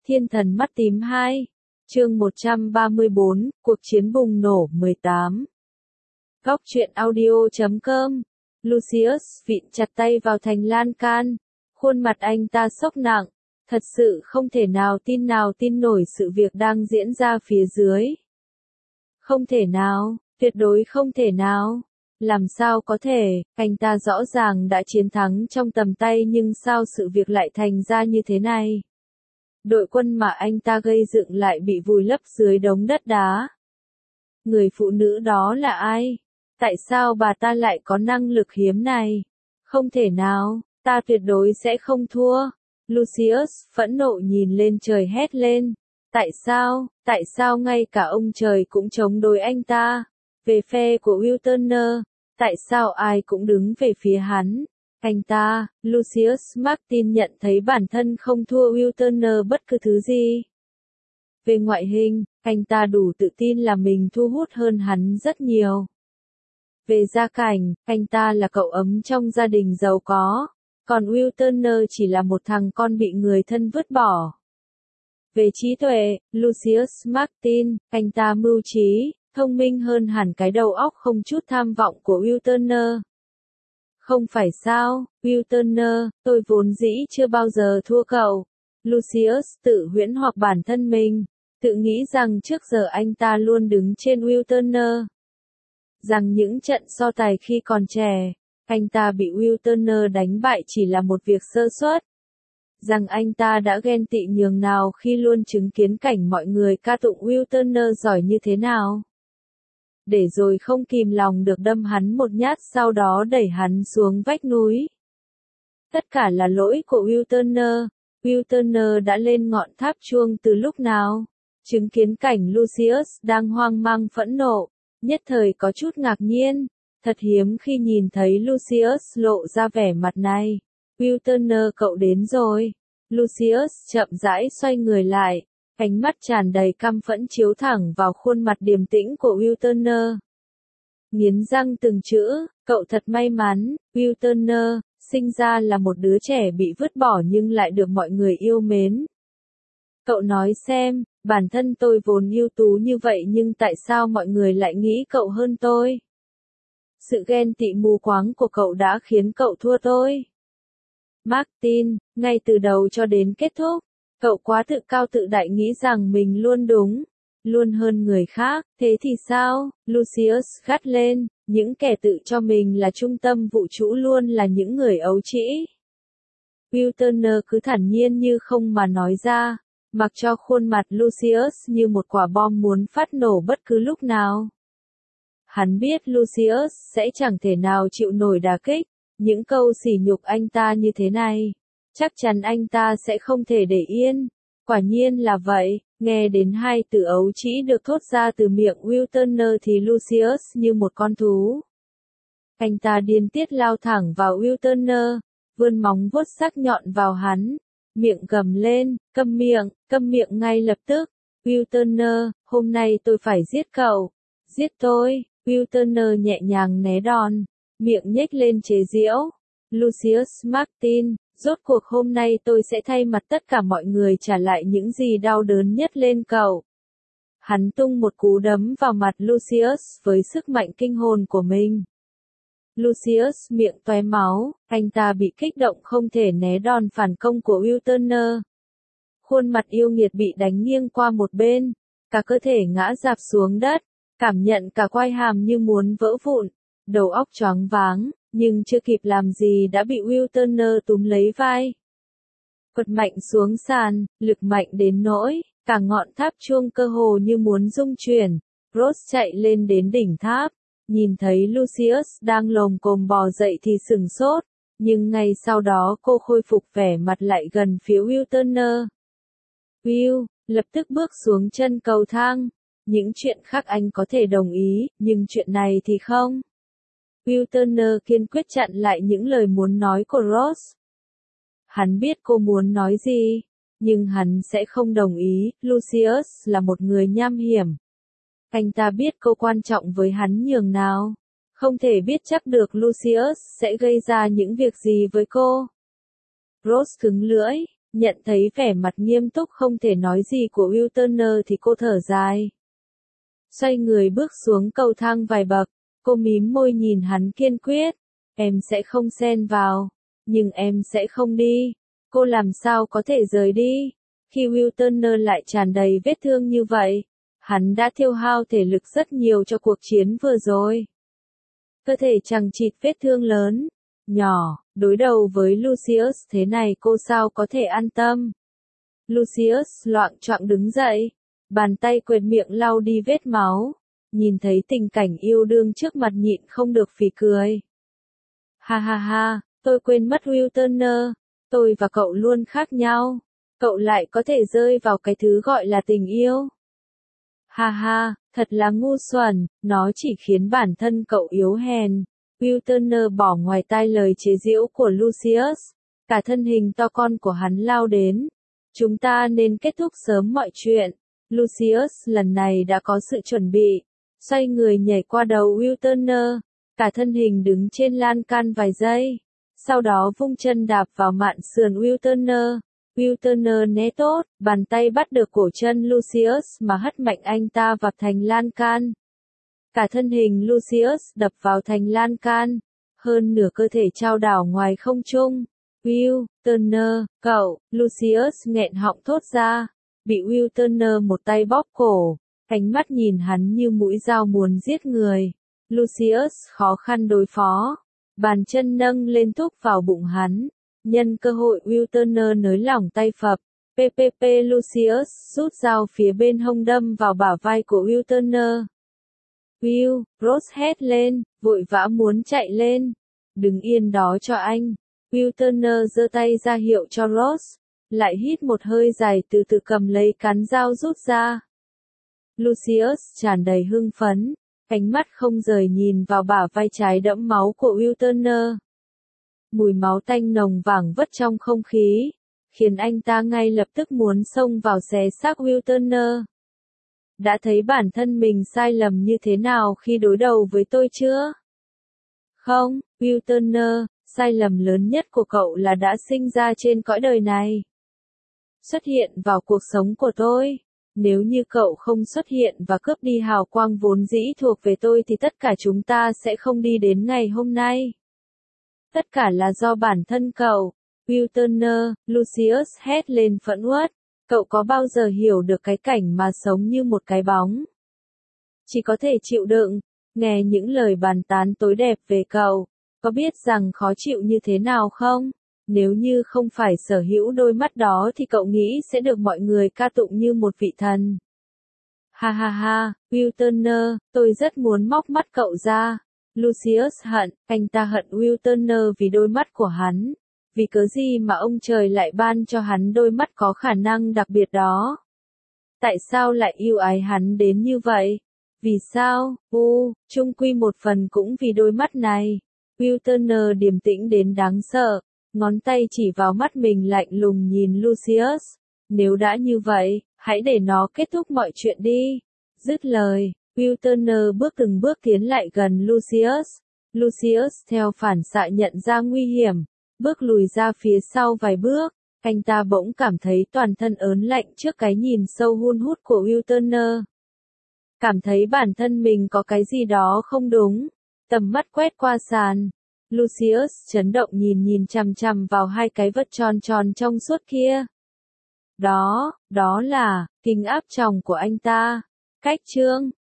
Thiên thần mắt tím 2. Chương 134, cuộc chiến bùng nổ 18. Góc truyện audio.com. Lucius vịn chặt tay vào thành lan can. Khuôn mặt anh ta sốc nặng. Thật sự không thể nào tin nổi sự việc đang diễn ra phía dưới. Không thể nào, tuyệt đối không thể nào. Làm sao có thể, anh ta rõ ràng đã chiến thắng trong tầm tay nhưng sao sự việc lại thành ra như thế này? Đội quân mà anh ta gây dựng lại bị vùi lấp dưới đống đất đá. Người phụ nữ đó là ai? Tại sao bà ta lại có năng lực hiếm này? Không thể nào, ta tuyệt đối sẽ không thua. Lucius phẫn nộ nhìn lên trời hét lên. Tại sao ngay cả ông trời cũng chống đối anh ta? Về phe của Will Turner, tại sao ai cũng đứng về phía hắn? Anh ta, Lucius Martin nhận thấy bản thân không thua Will Turner bất cứ thứ gì. Về ngoại hình, anh ta đủ tự tin là mình thu hút hơn hắn rất nhiều. Về gia cảnh, anh ta là cậu ấm trong gia đình giàu có, còn Will Turner chỉ là một thằng con bị người thân vứt bỏ. Về trí tuệ, Lucius Martin, anh ta mưu trí, thông minh hơn hẳn cái đầu óc không chút tham vọng của Will Turner. Không phải sao, Will Turner, tôi vốn dĩ chưa bao giờ thua cậu. Lucius tự huyễn hoặc bản thân mình, tự nghĩ rằng trước giờ anh ta luôn đứng trên Will Turner. Rằng những trận so tài khi còn trẻ, anh ta bị Will Turner đánh bại chỉ là một việc sơ suất. Rằng anh ta đã ghen tị nhường nào khi luôn chứng kiến cảnh mọi người ca tụng Will Turner giỏi như thế nào. Để rồi không kìm lòng được đâm hắn một nhát sau đó đẩy hắn xuống vách núi. Tất cả là lỗi của Will Turner. Will Turner đã lên ngọn tháp chuông từ lúc nào? Chứng kiến cảnh Lucius đang hoang mang phẫn nộ, nhất thời có chút ngạc nhiên. Thật hiếm khi nhìn thấy Lucius lộ ra vẻ mặt này. Will Turner cậu đến rồi. Lucius chậm rãi xoay người lại. Ánh mắt tràn đầy căm phẫn chiếu thẳng vào khuôn mặt điềm tĩnh của Will Turner. Nghiến răng từng chữ, cậu thật may mắn, Will Turner, sinh ra là một đứa trẻ bị vứt bỏ nhưng lại được mọi người yêu mến. Cậu nói xem, bản thân tôi vốn ưu tú như vậy nhưng tại sao mọi người lại nghĩ cậu hơn tôi? Sự ghen tị mù quáng của cậu đã khiến cậu thua tôi. Martin, ngay từ đầu cho đến kết thúc. Cậu quá tự cao tự đại nghĩ rằng mình luôn đúng, luôn hơn người khác, thế thì sao? Lucius gắt lên, những kẻ tự cho mình là trung tâm vũ trụ luôn là những người ấu trĩ. Will Turner cứ thản nhiên như không mà nói ra, mặc cho khuôn mặt Lucius như một quả bom muốn phát nổ bất cứ lúc nào. Hắn biết Lucius sẽ chẳng thể nào chịu nổi đả kích, những câu sỉ nhục anh ta như thế này. Chắc chắn anh ta sẽ không thể để yên. Quả nhiên là vậy, nghe đến hai từ ấu trĩ được thốt ra từ miệng Will Turner thì Lucius như một con thú. Anh ta điên tiết lao thẳng vào Will Turner, vươn móng vuốt sắc nhọn vào hắn, miệng gầm lên, câm miệng ngay lập tức. Will Turner, hôm nay tôi phải giết cậu. Giết tôi, Will Turner nhẹ nhàng né đòn, miệng nhếch lên chế giễu. Lucius Martin, rốt cuộc hôm nay tôi sẽ thay mặt tất cả mọi người trả lại những gì đau đớn nhất lên cậu. Hắn tung một cú đấm vào mặt Lucius với sức mạnh kinh hồn của mình. Lucius miệng tóe máu, anh ta bị kích động không thể né đòn phản công của Will Turner. Khuôn mặt yêu nghiệt bị đánh nghiêng qua một bên, cả cơ thể ngã rạp xuống đất, cảm nhận cả quai hàm như muốn vỡ vụn, đầu óc choáng váng. Nhưng chưa kịp làm gì đã bị Will Turner túm lấy vai. Quật mạnh xuống sàn, lực mạnh đến nỗi, cả ngọn tháp chuông cơ hồ như muốn rung chuyển. Rose chạy lên đến đỉnh tháp, nhìn thấy Lucius đang lồm cồm bò dậy thì sửng sốt, nhưng ngay sau đó cô khôi phục vẻ mặt lại gần phía Will Turner. Will, lập tức bước xuống chân cầu thang. Những chuyện khác anh có thể đồng ý, nhưng chuyện này thì không. Will Turner kiên quyết chặn lại những lời muốn nói của Rose. Hắn biết cô muốn nói gì, nhưng hắn sẽ không đồng ý. Lucius là một người nham hiểm. Anh ta biết cô quan trọng với hắn nhường nào. Không thể biết chắc được Lucius sẽ gây ra những việc gì với cô. Rose cứng lưỡi, Nhận thấy vẻ mặt nghiêm túc không thể nói gì của Will Turner thì cô thở dài. Xoay người bước xuống cầu thang vài bậc, cô mím môi nhìn hắn kiên quyết. Em sẽ không xen vào, nhưng em sẽ không đi. Cô làm sao có thể rời đi? Khi Will Turner lại tràn đầy vết thương như vậy, hắn đã tiêu hao thể lực rất nhiều cho cuộc chiến vừa rồi. Cơ thể chằng chịt vết thương lớn, nhỏ, đối đầu với Lucius thế này cô sao có thể an tâm. Lucius loạng choạng đứng dậy, bàn tay quệt miệng lau đi vết máu, nhìn thấy tình cảnh yêu đương trước mặt nhịn không được phì cười. Ha ha ha, tôi quên mất Will Turner, tôi và cậu luôn khác nhau, cậu lại có thể rơi vào cái thứ gọi là tình yêu. Ha ha, thật là ngu xuẩn, nó chỉ khiến bản thân cậu yếu hèn. Will Turner bỏ ngoài tai lời chế giễu của Lucius, cả thân hình to con của hắn lao đến. Chúng ta nên kết thúc sớm mọi chuyện. Lucius lần này đã có sự chuẩn bị, xoay người nhảy qua đầu Will Turner, cả thân hình đứng trên lan can vài giây. Sau đó vung chân đạp vào mạn sườn Will Turner. Will Turner né tốt, bàn tay bắt được cổ chân Lucius mà hất mạnh anh ta vào thành lan can. Cả thân hình Lucius đập vào thành lan can, hơn nửa cơ thể chao đảo ngoài không trung. Will Turner, cậu, Lucius nghẹn họng thốt ra, bị Will Turner một tay bóp cổ, ánh mắt nhìn hắn như mũi dao muốn giết người. Lucius khó khăn đối phó, bàn chân nâng lên thúc vào bụng hắn. Nhân cơ hội Will Turner nới lỏng tay phập, PPP Lucius rút dao phía bên hông đâm vào bả vai của Will Turner. Will, Rose hét lên, vội vã muốn chạy lên. Đứng yên đó cho anh. Will Turner giơ tay ra hiệu cho Rose, lại hít một hơi dài từ từ cầm lấy cán dao rút ra. Lucius tràn đầy hưng phấn, ánh mắt không rời nhìn vào bả vai trái đẫm máu của Will Turner. Mùi máu tanh nồng vàng vất trong không khí, khiến anh ta ngay lập tức muốn xông vào xé xác Will Turner. Đã thấy bản thân mình sai lầm như thế nào khi đối đầu với tôi chưa? Không, Will Turner, sai lầm lớn nhất của cậu là đã sinh ra trên cõi đời này. Xuất hiện vào cuộc sống của tôi. Nếu như cậu không xuất hiện và cướp đi hào quang vốn dĩ thuộc về tôi thì tất cả chúng ta sẽ không đi đến ngày hôm nay. Tất cả là do bản thân cậu. Will Turner, Lucius hét lên phẫn uất. Cậu có bao giờ hiểu được cái cảnh mà sống như một cái bóng? Chỉ có thể chịu đựng, nghe những lời bàn tán tối đẹp về cậu. Có biết rằng khó chịu như thế nào không? Nếu như không phải sở hữu đôi mắt đó thì cậu nghĩ sẽ được mọi người ca tụng như một vị thần. Ha ha ha, Will Turner, tôi rất muốn móc mắt cậu ra. Lucius hận, anh ta hận Will Turner vì đôi mắt của hắn. Vì cớ gì mà ông trời lại ban cho hắn đôi mắt có khả năng đặc biệt đó? Tại sao lại yêu ái hắn đến như vậy? Vì sao? Chung quy một phần cũng vì đôi mắt này. Will Turner điềm tĩnh đến đáng sợ, ngón tay chỉ vào mắt mình lạnh lùng nhìn Lucius. Nếu đã như vậy, hãy để nó kết thúc mọi chuyện đi. Dứt lời, Will Turner bước từng bước tiến lại gần Lucius. Lucius theo phản xạ nhận ra nguy hiểm, bước lùi ra phía sau vài bước. Anh ta bỗng cảm thấy toàn thân ớn lạnh trước cái nhìn sâu hun hút của Will Turner. Cảm thấy bản thân mình có cái gì đó không đúng. Tầm mắt quét qua sàn. Lucius chấn động nhìn chằm chằm vào hai cái vật tròn tròn trong suốt kia. Đó là, kính áp tròng của anh ta. Cách chương